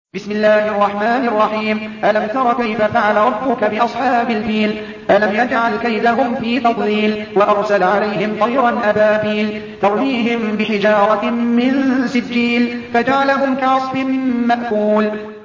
بسم الله الرحمن الرحيم. ألم تر كيف فعل ربك بأصحاب الفيل؟ ألم يجعل كيدهم في تضليل وأرسل عليهم طيرا أبابيل ترميهم بحجارة من سجيل فجعلهم كعصف مأكول